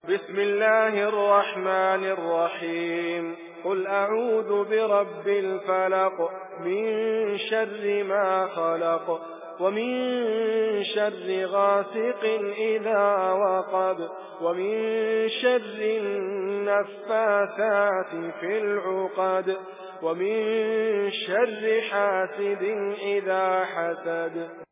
بسم الله الرحمن الرحيم قل أعوذ برب الفلق من شر ما خلق ومن شر غاسق إذا وقب ومن شر النفاثات في العقد ومن شر حاسد إذا حسد.